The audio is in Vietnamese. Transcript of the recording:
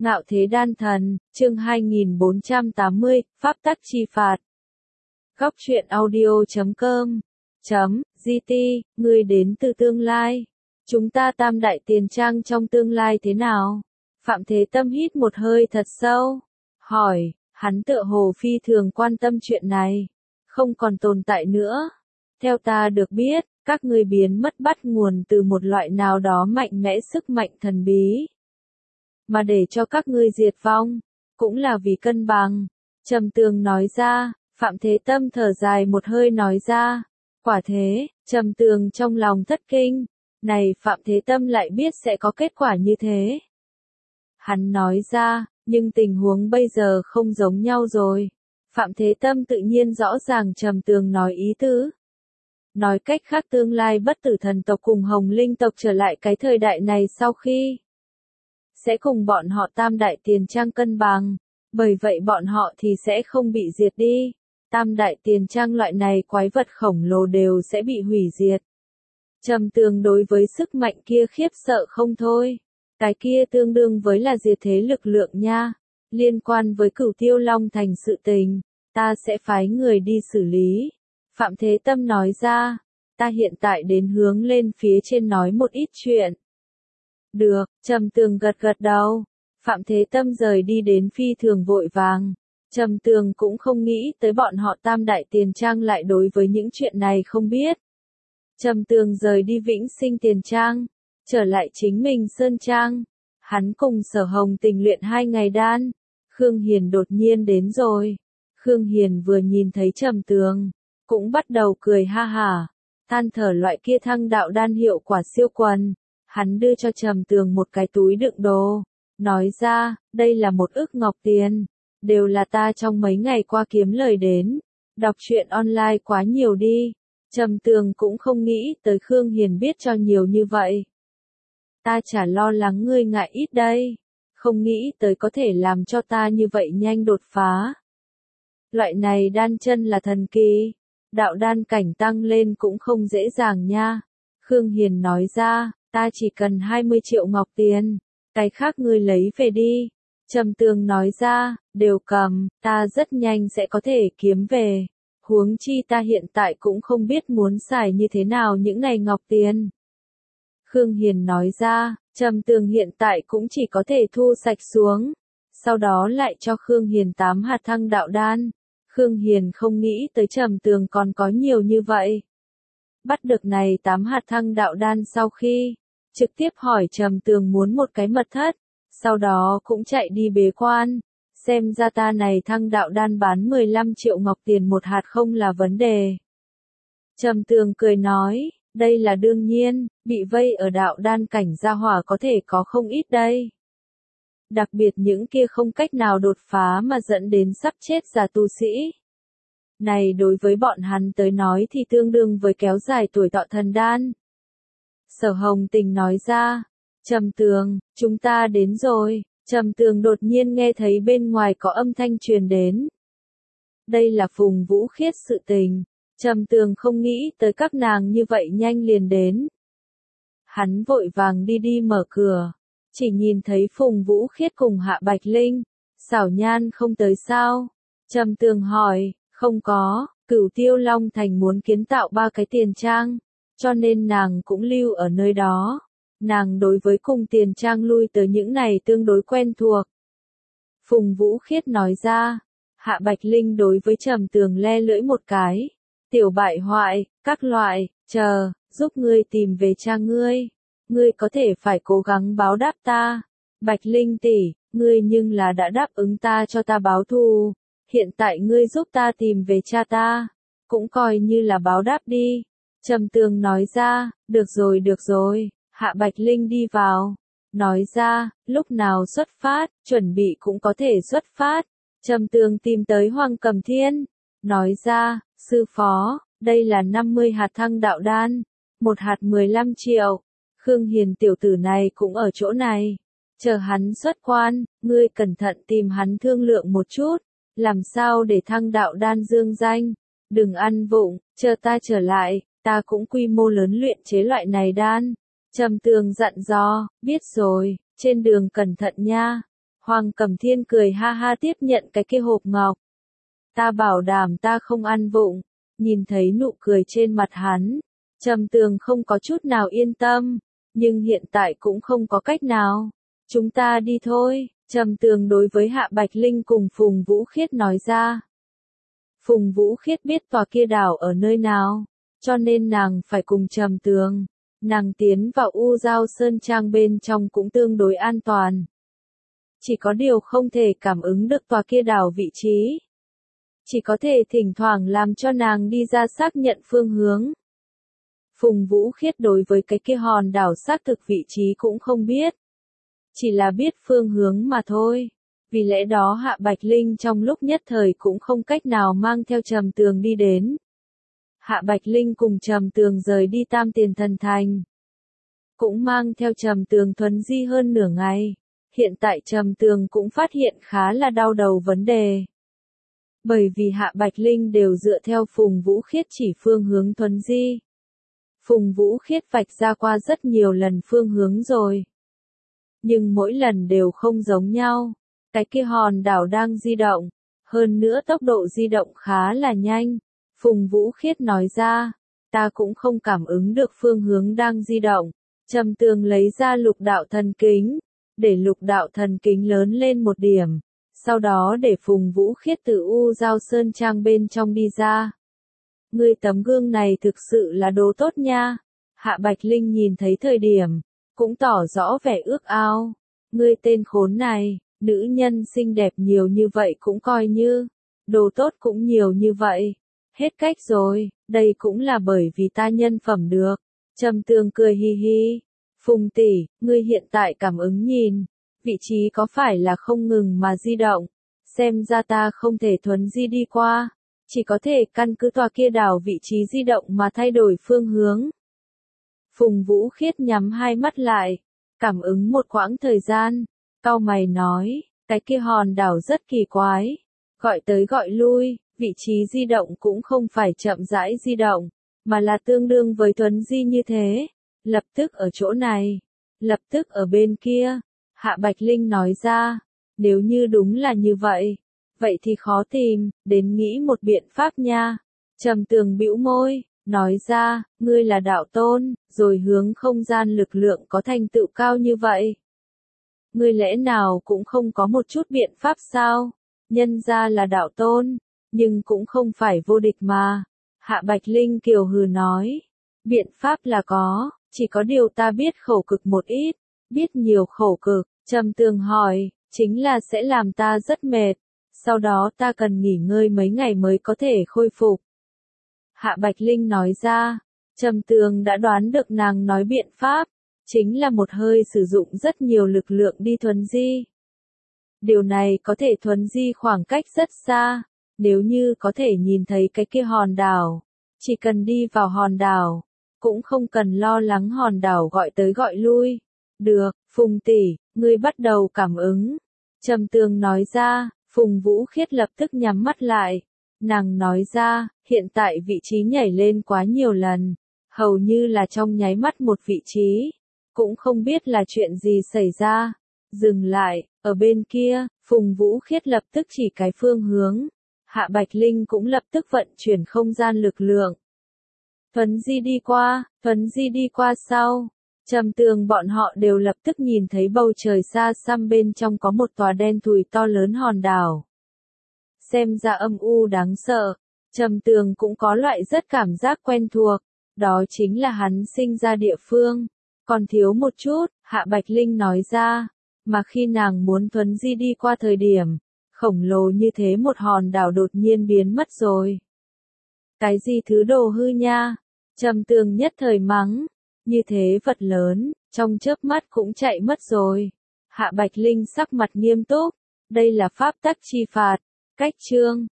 Ngạo thế đan thần, chương 2480, Pháp tắc chi phạt. Góc truyện audio.com GT, người đến từ tương lai. Chúng ta tam đại tiền trang trong tương lai thế nào? Phạm Thế Tâm hít một hơi thật sâu. Hỏi, hắn tựa hồ phi thường quan tâm chuyện này. Không còn tồn tại nữa. Theo ta được biết, các ngươi biến mất bắt nguồn từ một loại nào đó mạnh mẽ sức mạnh thần bí. Mà để cho các ngươi diệt vong, cũng là vì cân bằng. Trầm Tường nói ra, Phạm Thế Tâm thở dài một hơi nói ra. Quả thế, Trầm Tường trong lòng thất kinh. Này Phạm Thế Tâm lại biết sẽ có kết quả như thế. Hắn nói ra, nhưng tình huống bây giờ không giống nhau rồi. Phạm Thế Tâm tự nhiên rõ ràng Trầm Tường nói ý tứ. Nói cách khác tương lai bất tử thần tộc cùng Hồng Linh tộc trở lại cái thời đại này sau khi sẽ cùng bọn họ tam đại tiền trang cân bằng, bởi vậy bọn họ thì sẽ không bị diệt đi. Tam đại tiền trang loại này quái vật khổng lồ đều sẽ bị hủy diệt. Trầm Tường đối với sức mạnh kia khiếp sợ không thôi. Cái kia tương đương với là diệt thế lực lượng nha. Liên quan với Cửu Tiêu Long Thành sự tình, ta sẽ phái người đi xử lý. Phạm Thế Tâm nói ra, ta hiện tại đến hướng lên phía trên nói một ít chuyện. Được, Trầm Tường gật gật đầu. Phạm Thế Tâm rời đi đến phi thường vội vàng. Trầm Tường cũng không nghĩ tới bọn họ tam đại tiền trang lại đối với những chuyện này không biết. Trầm Tường rời đi Vĩnh Sinh tiền trang, trở lại chính mình Sơn Trang. Hắn cùng Sở Hồng Tình luyện 2 ngày đan. Khương Hiền đột nhiên đến rồi. Khương Hiền vừa nhìn thấy Trầm Tường, cũng bắt đầu cười ha hả, than thở loại kia thăng đạo đan hiệu quả siêu quần. Hắn đưa cho Trầm Tường một cái túi đựng đồ, nói ra, đây là 1 ức ngọc tiền, đều là ta trong mấy ngày qua kiếm lời đến. Đọc truyện online quá nhiều đi. Trầm Tường cũng không nghĩ tới Khương Hiền biết cho nhiều như vậy. Ta chả lo lắng ngươi ngại ít đây, không nghĩ tới có thể làm cho ta như vậy nhanh đột phá. Loại này đan chân là thần kỳ, đạo đan cảnh tăng lên cũng không dễ dàng nha. Khương Hiền nói ra, ta chỉ cần 20 triệu ngọc tiền, cái khác ngươi lấy về đi. Trầm Tường nói ra, đều cầm, ta rất nhanh sẽ có thể kiếm về. Huống chi ta hiện tại cũng không biết muốn xài như thế nào những này ngọc tiền. Khương Hiền nói ra, Trầm Tường hiện tại cũng chỉ có thể thu sạch xuống. Sau đó lại cho Khương Hiền 8 hạt thăng đạo đan. Khương Hiền không nghĩ tới Trầm Tường còn có nhiều như vậy. Bắt được này 8 hạt thăng đạo đan sau khi, trực tiếp hỏi Trầm Tường muốn một cái mật thất. Sau đó cũng chạy đi bế quan. Xem ra ta này thăng đạo đan bán 15 triệu ngọc tiền 1 hạt không là vấn đề. Trầm Tường cười nói, đây là đương nhiên, bị vây ở đạo đan cảnh gia hỏa có thể có không ít đây. Đặc biệt những kia không cách nào đột phá mà dẫn đến sắp chết già tu sĩ. Này đối với bọn hắn tới nói thì tương đương với kéo dài tuổi thọ thần đan. Sở Hồng Tình nói ra, Trầm Tường, chúng ta đến rồi. Trầm Tường đột nhiên nghe thấy bên ngoài có âm thanh truyền đến. Đây là Phùng Vũ Khiết sự tình. Trầm Tường không nghĩ tới các nàng như vậy nhanh liền đến. Hắn vội vàng đi mở cửa. Chỉ nhìn thấy Phùng Vũ Khiết cùng Hạ Bạch Linh. Xảo Nhan không tới sao? Trầm Tường hỏi, không có, Cửu Tiêu Long Thành muốn kiến tạo 3 cái tiền trang, cho nên nàng cũng lưu ở nơi đó. Nàng đối với cùng tiền trang lui tới những này tương đối quen thuộc. Phùng Vũ Khiết nói ra, Hạ Bạch Linh đối với Trầm Tường le lưỡi một cái. Tiểu bại hoại, các loại, chờ, giúp ngươi tìm về cha ngươi. Ngươi có thể phải cố gắng báo đáp ta. Bạch Linh tỷ, ngươi nhưng là đã đáp ứng ta cho ta báo thù. Hiện tại ngươi giúp ta tìm về cha ta. Cũng coi như là báo đáp đi. Trầm Tường nói ra, được rồi. Hạ Bạch Linh đi vào. Nói ra, lúc nào xuất phát, chuẩn bị cũng có thể xuất phát. Trầm Tường tìm tới Hoàng Cẩm Thiên. Nói ra, sư phó, đây là 50 hạt thăng đạo đan. 1 hạt 15 triệu. Khương Hiền tiểu tử này cũng ở chỗ này. Chờ hắn xuất quan, ngươi cẩn thận tìm hắn thương lượng một chút. Làm sao để thăng đạo đan dương danh. Đừng ăn vụng, chờ ta trở lại, ta cũng quy mô lớn luyện chế loại này đan. Trầm Tường dặn dò, biết rồi, trên đường cẩn thận nha. Hoàng Cẩm Thiên cười ha ha tiếp nhận cái kia hộp ngọc. Ta bảo đảm ta không ăn vụng. Nhìn thấy nụ cười trên mặt hắn, Trầm Tường không có chút nào yên tâm, nhưng hiện tại cũng không có cách nào. Chúng ta đi thôi, Trầm Tường đối với Hạ Bạch Linh cùng Phùng Vũ Khiết nói ra. Phùng Vũ Khiết biết tòa kia đảo ở nơi nào, cho nên nàng phải cùng Trầm Tường. Nàng tiến vào U Giao Sơn Trang bên trong cũng tương đối an toàn. Chỉ có điều không thể cảm ứng được tòa kia đảo vị trí. Chỉ có thể thỉnh thoảng làm cho nàng đi ra xác nhận phương hướng. Phùng Vũ Khiết đối với cái kia hòn đảo xác thực vị trí cũng không biết. Chỉ là biết phương hướng mà thôi. Vì lẽ đó Hạ Bạch Linh trong lúc nhất thời cũng không cách nào mang theo Trầm Tường đi đến. Hạ Bạch Linh cùng Trầm Tường rời đi Tam Tiền Thần Thành. Cũng mang theo Trầm Tường thuần di hơn nửa ngày. Hiện tại Trầm Tường cũng phát hiện khá là đau đầu vấn đề. Bởi vì Hạ Bạch Linh đều dựa theo Phùng Vũ Khiết chỉ phương hướng thuần di. Phùng Vũ Khiết vạch ra qua rất nhiều lần phương hướng rồi. Nhưng mỗi lần đều không giống nhau. Cái kia hòn đảo đang di động. Hơn nữa tốc độ di động khá là nhanh. Phùng Vũ Khiết nói ra. Ta cũng không cảm ứng được phương hướng đang di động. Trầm Tường lấy ra lục đạo thần kính. Để lục đạo thần kính lớn lên một điểm. Sau đó để Phùng Vũ Khiết từ U Giao Sơn Trang bên trong đi ra. Ngươi tấm gương này thực sự là đồ tốt nha. Hạ Bạch Linh nhìn thấy thời điểm, cũng tỏ rõ vẻ ước ao. Ngươi tên khốn này, nữ nhân xinh đẹp nhiều như vậy cũng coi như, đồ tốt cũng nhiều như vậy. Hết cách rồi, đây cũng là bởi vì ta nhân phẩm được. Trầm Tường cười hi hi. Phùng tỷ, ngươi hiện tại cảm ứng nhìn, vị trí có phải là không ngừng mà di động? Xem ra ta không thể thuấn di đi qua, chỉ có thể căn cứ tòa kia đảo vị trí di động mà thay đổi phương hướng. Phùng Vũ Khiết nhắm hai mắt lại, cảm ứng một quãng thời gian, cau mày nói, cái kia hòn đảo rất kỳ quái, gọi tới gọi lui, vị trí di động cũng không phải chậm rãi di động, mà là tương đương với thuấn di như thế, lập tức ở chỗ này, lập tức ở bên kia. Hạ Bạch Linh nói ra, nếu như đúng là như vậy, vậy thì khó tìm, đến nghĩ một biện pháp nha. Trầm Tường bĩu môi, nói ra, ngươi là đạo tôn, rồi hướng không gian lực lượng có thành tựu cao như vậy. Ngươi lẽ nào cũng không có một chút biện pháp sao? Nhân ra là đạo tôn, nhưng cũng không phải vô địch mà. Hạ Bạch Linh kiều hừ nói, biện pháp là có, chỉ có điều ta biết khẩu cực một ít, biết nhiều khẩu cực. Trầm Tường hỏi, chính là sẽ làm ta rất mệt, sau đó ta cần nghỉ ngơi mấy ngày mới có thể khôi phục. Hạ Bạch Linh nói ra, Trầm Tường đã đoán được nàng nói biện pháp, chính là một hơi sử dụng rất nhiều lực lượng đi thuấn di. Điều này có thể thuấn di khoảng cách rất xa, nếu như có thể nhìn thấy cái kia hòn đảo, chỉ cần đi vào hòn đảo, cũng không cần lo lắng hòn đảo gọi tới gọi lui. Được, Phùng tỷ, ngươi bắt đầu cảm ứng. Trầm Tường nói ra, Phùng Vũ Khiết lập tức nhắm mắt lại. Nàng nói ra, hiện tại vị trí nhảy lên quá nhiều lần, hầu như là trong nháy mắt một vị trí. Cũng không biết là chuyện gì xảy ra. Dừng lại, ở bên kia, Phùng Vũ Khiết lập tức chỉ cái phương hướng. Hạ Bạch Linh cũng lập tức vận chuyển không gian lực lượng. Thuấn di đi qua sau. Trầm Tường bọn họ đều lập tức nhìn thấy bầu trời xa xăm bên trong có một tòa đen thùi to lớn hòn đảo. Xem ra âm u đáng sợ, Trầm Tường cũng có loại rất cảm giác quen thuộc, đó chính là hắn sinh ra địa phương. Còn thiếu một chút, Hạ Bạch Linh nói ra, mà khi nàng muốn thuấn di đi qua thời điểm, khổng lồ như thế một hòn đảo đột nhiên biến mất rồi. Cái gì thứ đồ hư nha? Trầm Tường nhất thời mắng. Như thế vật lớn, trong chớp mắt cũng chạy mất rồi. Hạ Bạch Linh sắc mặt nghiêm túc, đây là pháp tắc chi phạt, cách chương.